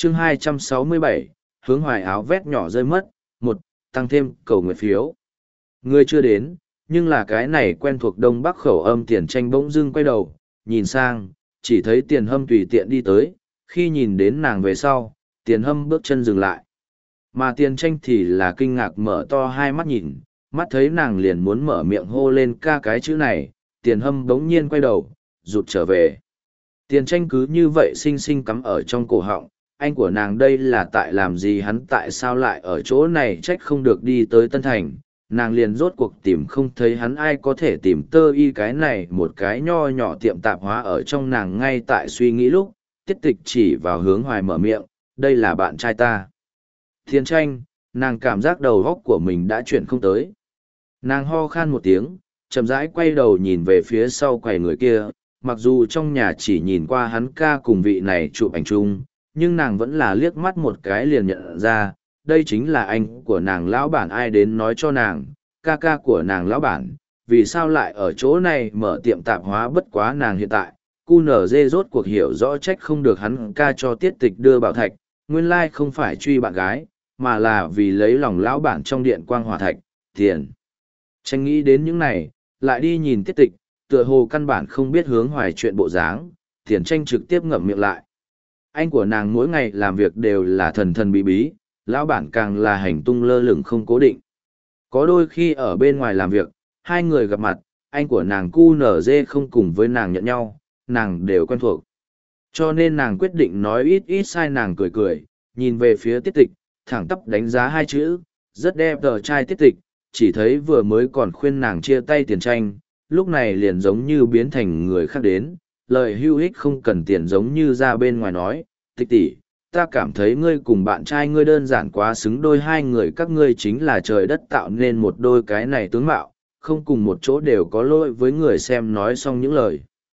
chương 267, hướng hoài áo vét nhỏ rơi mất, một tăng thêm cầu nguyện phiếu. Người chưa đến, nhưng là cái này quen thuộc đông bắc khẩu âm Tiền Tranh bỗng dưng quay đầu, nhìn sang, chỉ thấy Tiền Hâm tùy tiện đi tới, khi nhìn đến nàng về sau, Tiền Hâm bước chân dừng lại. Mà Tiền Tranh thì là kinh ngạc mở to hai mắt nhìn, mắt thấy nàng liền muốn mở miệng hô lên ca cái chữ này, Tiền Hâm bỗng nhiên quay đầu, rụt trở về. Tiền Tranh cứ như vậy xinh xinh cắm ở trong cổ họng, anh của nàng đây là tại làm gì, hắn tại sao lại ở chỗ này, trách không được đi tới Tân Thành, nàng liền rốt cuộc tìm không thấy hắn, ai có thể tìm tơ y cái này một cái nho nhỏ tiệm tạp hóa ở trong nàng. Ngay tại suy nghĩ lúc, Tiết Tịch chỉ vào Hướng Hoài mở miệng, đây là bạn trai ta. Tiền Tranh, nàng cảm giác đầu góc của mình đã chuyển không tới. Nàng ho khan một tiếng, chậm rãi quay đầu nhìn về phía sau quầy người kia, mặc dù trong nhà chỉ nhìn qua hắn ca cùng vị này chụp ảnh chung, nhưng nàng vẫn là liếc mắt một cái liền nhận ra, đây chính là anh của nàng lão bản. Ai đến nói cho nàng, ca ca của nàng lão bản, vì sao lại ở chỗ này mở tiệm tạp hóa. Bất quá nàng hiện tại, QNZ rốt cuộc hiểu rõ, trách không được hắn ca cho Tiết Tịch đưa bảo thạch, nguyên lai không phải truy bạn gái, mà là vì lấy lòng lão bản trong điện quang hỏa thạch, tiền. Tranh nghĩ đến những này, lại đi nhìn Tiết Tịch, tựa hồ căn bản không biết Hướng Hoài chuyện bộ dáng, Tiền Tranh trực tiếp ngậm miệng lại. Anh của nàng mỗi ngày làm việc đều là thần thần bí bí, lão bản càng là hành tung lơ lửng không cố định. Có đôi khi ở bên ngoài làm việc, hai người gặp mặt, anh của nàng QNZ không cùng với nàng nhận nhau, nàng đều quen thuộc. Cho nên nàng quyết định nói ít ít sai. Nàng cười cười, nhìn về phía Tiết Tịch, thẳng tắp đánh giá hai chữ, rất đẹp tờ trai. Tiết Tịch, chỉ thấy vừa mới còn khuyên nàng chia tay Tiền Tranh, lúc này liền giống như biến thành người khác đến, lời hữu ích không cần tiền giống như ra bên ngoài nói, Tịch tỷ, ta cảm thấy ngươi cùng bạn trai ngươi đơn giản quá xứng đôi, hai người các ngươi chính là trời đất tạo nên một đôi, cái này tướng mạo, không cùng một chỗ đều có lỗi với người xem. Nói xong những lời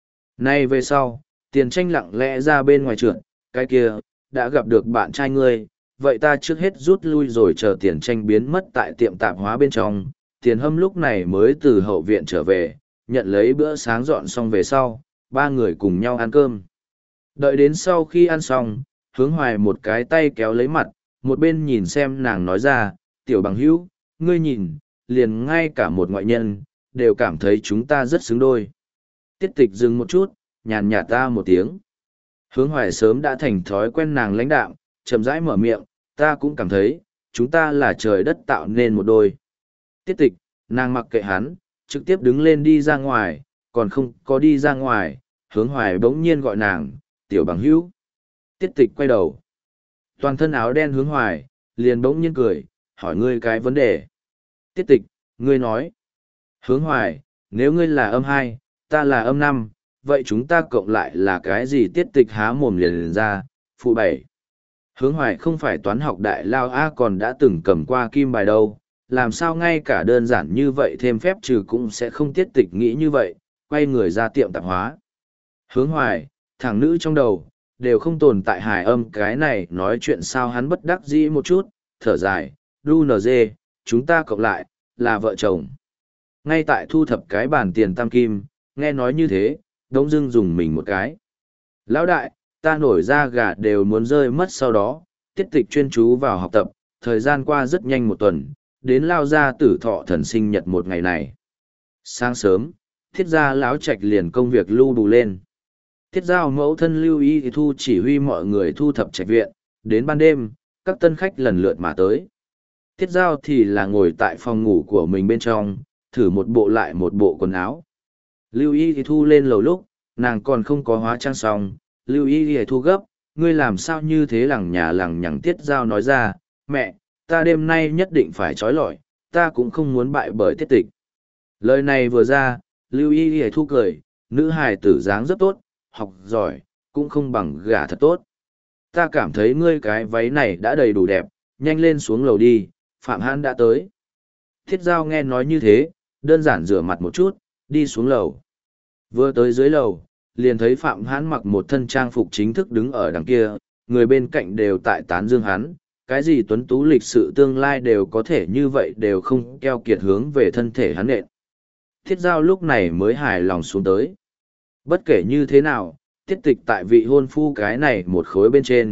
này về sau, Tiền Tranh lặng lẽ ra bên ngoài trượt, cái kia, đã gặp được bạn trai ngươi, vậy ta trước hết rút lui rồi. Chờ Tiền Tranh biến mất tại tiệm tạp hóa bên trong, Tiền Hâm lúc này mới từ hậu viện trở về, nhận lấy bữa sáng dọn xong về sau, ba người cùng nhau ăn cơm. Đợi đến sau khi ăn xong, Hướng Hoài một cái tay kéo lấy mặt, một bên nhìn xem nàng nói ra, tiểu bằng hữu, ngươi nhìn, liền ngay cả một ngoại nhân, đều cảm thấy chúng ta rất xứng đôi. Tiết Tịch dừng một chút, nhàn nhạt ta một tiếng. Hướng Hoài sớm đã thành thói quen nàng lãnh đạm, chậm rãi mở miệng, ta cũng cảm thấy, chúng ta là trời đất tạo nên một đôi. Tiết Tịch, nàng mặc kệ hắn, trực tiếp đứng lên đi ra ngoài, còn không có đi ra ngoài, Hướng Hoài bỗng nhiên gọi nàng, tiểu bằng hữu. Tiết Tịch quay đầu. Toàn thân áo đen Hướng Hoài, liền bỗng nhiên cười, hỏi ngươi cái vấn đề. Tiết Tịch, ngươi nói. Hướng Hoài, nếu ngươi là âm 2, ta là âm 5, vậy chúng ta cộng lại là cái gì? Tiết Tịch há mồm liền ra, phụ 7. Hướng Hoài không phải toán học đại lao A, còn đã từng cầm qua kim bài đâu, làm sao ngay cả đơn giản như vậy thêm phép trừ cũng sẽ không. Tiết Tịch nghĩ như vậy, quay người ra tiệm tạp hóa. Hướng Hoài, thằng nữ trong đầu, đều không tồn tại hài âm, cái này nói chuyện sao? Hắn bất đắc dĩ một chút, thở dài, DUNZ, chúng ta cộng lại, là vợ chồng. Ngay tại thu thập cái bàn tiền tam kim, nghe nói như thế, đống dưng dùng mình một cái. Lão đại, ta nổi da gà đều muốn rơi mất. Sau đó, Tiết Tịch chuyên chú vào học tập, thời gian qua rất nhanh một tuần, đến lao ra tử thọ thần sinh nhật một ngày này. Sáng sớm, Thiết gia lão trạch liền công việc lưu đủ lên. Thiết giao mẫu thân Lưu Y Thu chỉ huy mọi người thu thập trạch viện, đến ban đêm, các tân khách lần lượt mà tới. Thiết giao thì là ngồi tại phòng ngủ của mình bên trong, thử một bộ lại một bộ quần áo. Lưu Y Thu lên lầu lúc, nàng còn không có hóa trang xong, Lưu Y Thu gấp, ngươi làm sao như thế? Lằng nhà lằng nhằng. Thiết giao nói ra, mẹ, ta đêm nay nhất định phải trói lọi, ta cũng không muốn bại bởi Tiết Tịch. Lời này vừa ra, Lưu Y Thu cười, nữ hài tử dáng rất tốt, học giỏi, cũng không bằng gả thật tốt. Ta cảm thấy ngươi cái váy này đã đầy đủ đẹp, nhanh lên xuống lầu đi, Phạm Hãn đã tới. Thiết giao nghe nói như thế, đơn giản rửa mặt một chút, đi xuống lầu. Vừa tới dưới lầu, liền thấy Phạm Hãn mặc một thân trang phục chính thức đứng ở đằng kia, người bên cạnh đều tại tán dương hắn, cái gì tuấn tú lịch sự tương lai đều có thể như vậy, đều không keo kiệt hướng về thân thể hắn nện. Thiết giao lúc này mới hài lòng xuống tới. Bất kể như thế nào, Tiết Tịch tại vị hôn phu cái này một khối bên trên,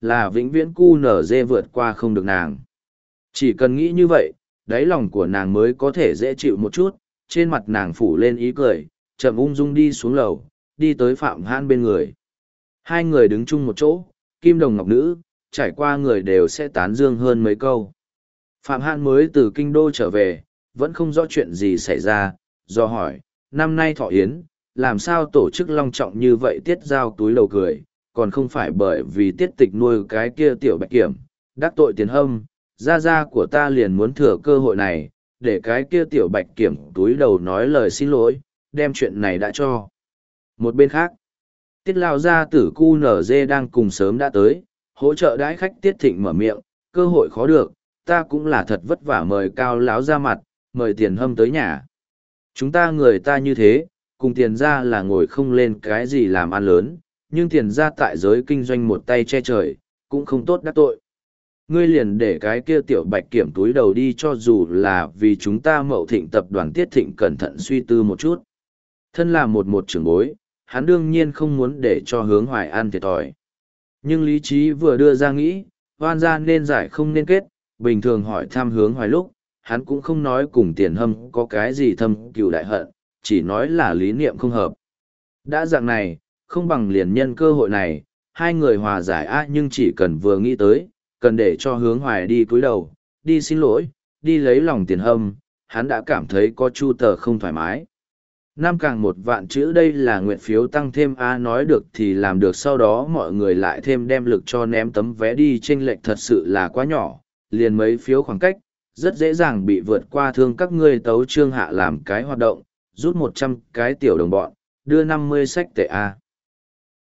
là vĩnh viễn cu nở dê vượt qua không được nàng. Chỉ cần nghĩ như vậy, đáy lòng của nàng mới có thể dễ chịu một chút, trên mặt nàng phủ lên ý cười, chậm ung dung đi xuống lầu, đi tới Phạm Hãn bên người. Hai người đứng chung một chỗ, kim đồng ngọc nữ, trải qua người đều sẽ tán dương hơn mấy câu. Phạm Hãn mới từ kinh đô trở về, vẫn không rõ chuyện gì xảy ra, do hỏi, năm nay thọ yến, làm sao tổ chức long trọng như vậy tiết giao túi lầu cười, còn không phải bởi vì tiết tịch nuôi cái kia tiểu bạch kiểm, đắc tội tiền hâm, gia của ta liền muốn thừa cơ hội này, để cái kia tiểu bạch kiểm túi đầu nói lời xin lỗi, đem chuyện này đã cho. Một bên khác, tiết lao gia tử cu nở dê đang cùng sớm đã tới, hỗ trợ đãi khách tiết thịnh mở miệng, cơ hội khó được, ta cũng là thật vất vả mời cao lão ra mặt, mời tiền hâm tới nhà. Chúng ta người ta như thế, cùng tiền ra là ngồi không lên cái gì làm ăn lớn, nhưng tiền ra tại giới kinh doanh một tay che trời, cũng không tốt đắc tội. Ngươi liền để cái kia tiểu bạch kiểm túi đầu đi cho dù là vì chúng ta Mậu Thịnh tập đoàn Tiết Thịnh cẩn thận suy tư một chút. Thân là một trưởng bối, hắn đương nhiên không muốn để cho Hướng Hoài ăn thiệt thòi. Nhưng lý trí vừa đưa ra nghĩ, oan gia nên giải không nên kết, bình thường hỏi thăm Hướng Hoài lúc, hắn cũng không nói cùng tiền hâm có cái gì thâm cừu đại hận, chỉ nói là lý niệm không hợp. Đã dạng này, không bằng liền nhân cơ hội này, hai người hòa giải nhưng chỉ cần vừa nghĩ tới, cần để cho Hướng Hoài đi cúi đầu, đi xin lỗi, đi lấy lòng tiền hâm, hắn đã cảm thấy có chu tờ không thoải mái. Năm càng một vạn chữ đây là nguyện phiếu tăng thêm nói được thì làm được, sau đó mọi người lại thêm đem lực cho ném tấm vé đi, chênh lệch thật sự là quá nhỏ, liền mấy phiếu khoảng cách, rất dễ dàng bị vượt qua. Thương các ngươi tấu trương hạ làm cái hoạt động, rút 100 cái tiểu đồng bọn, đưa 50 sách tệ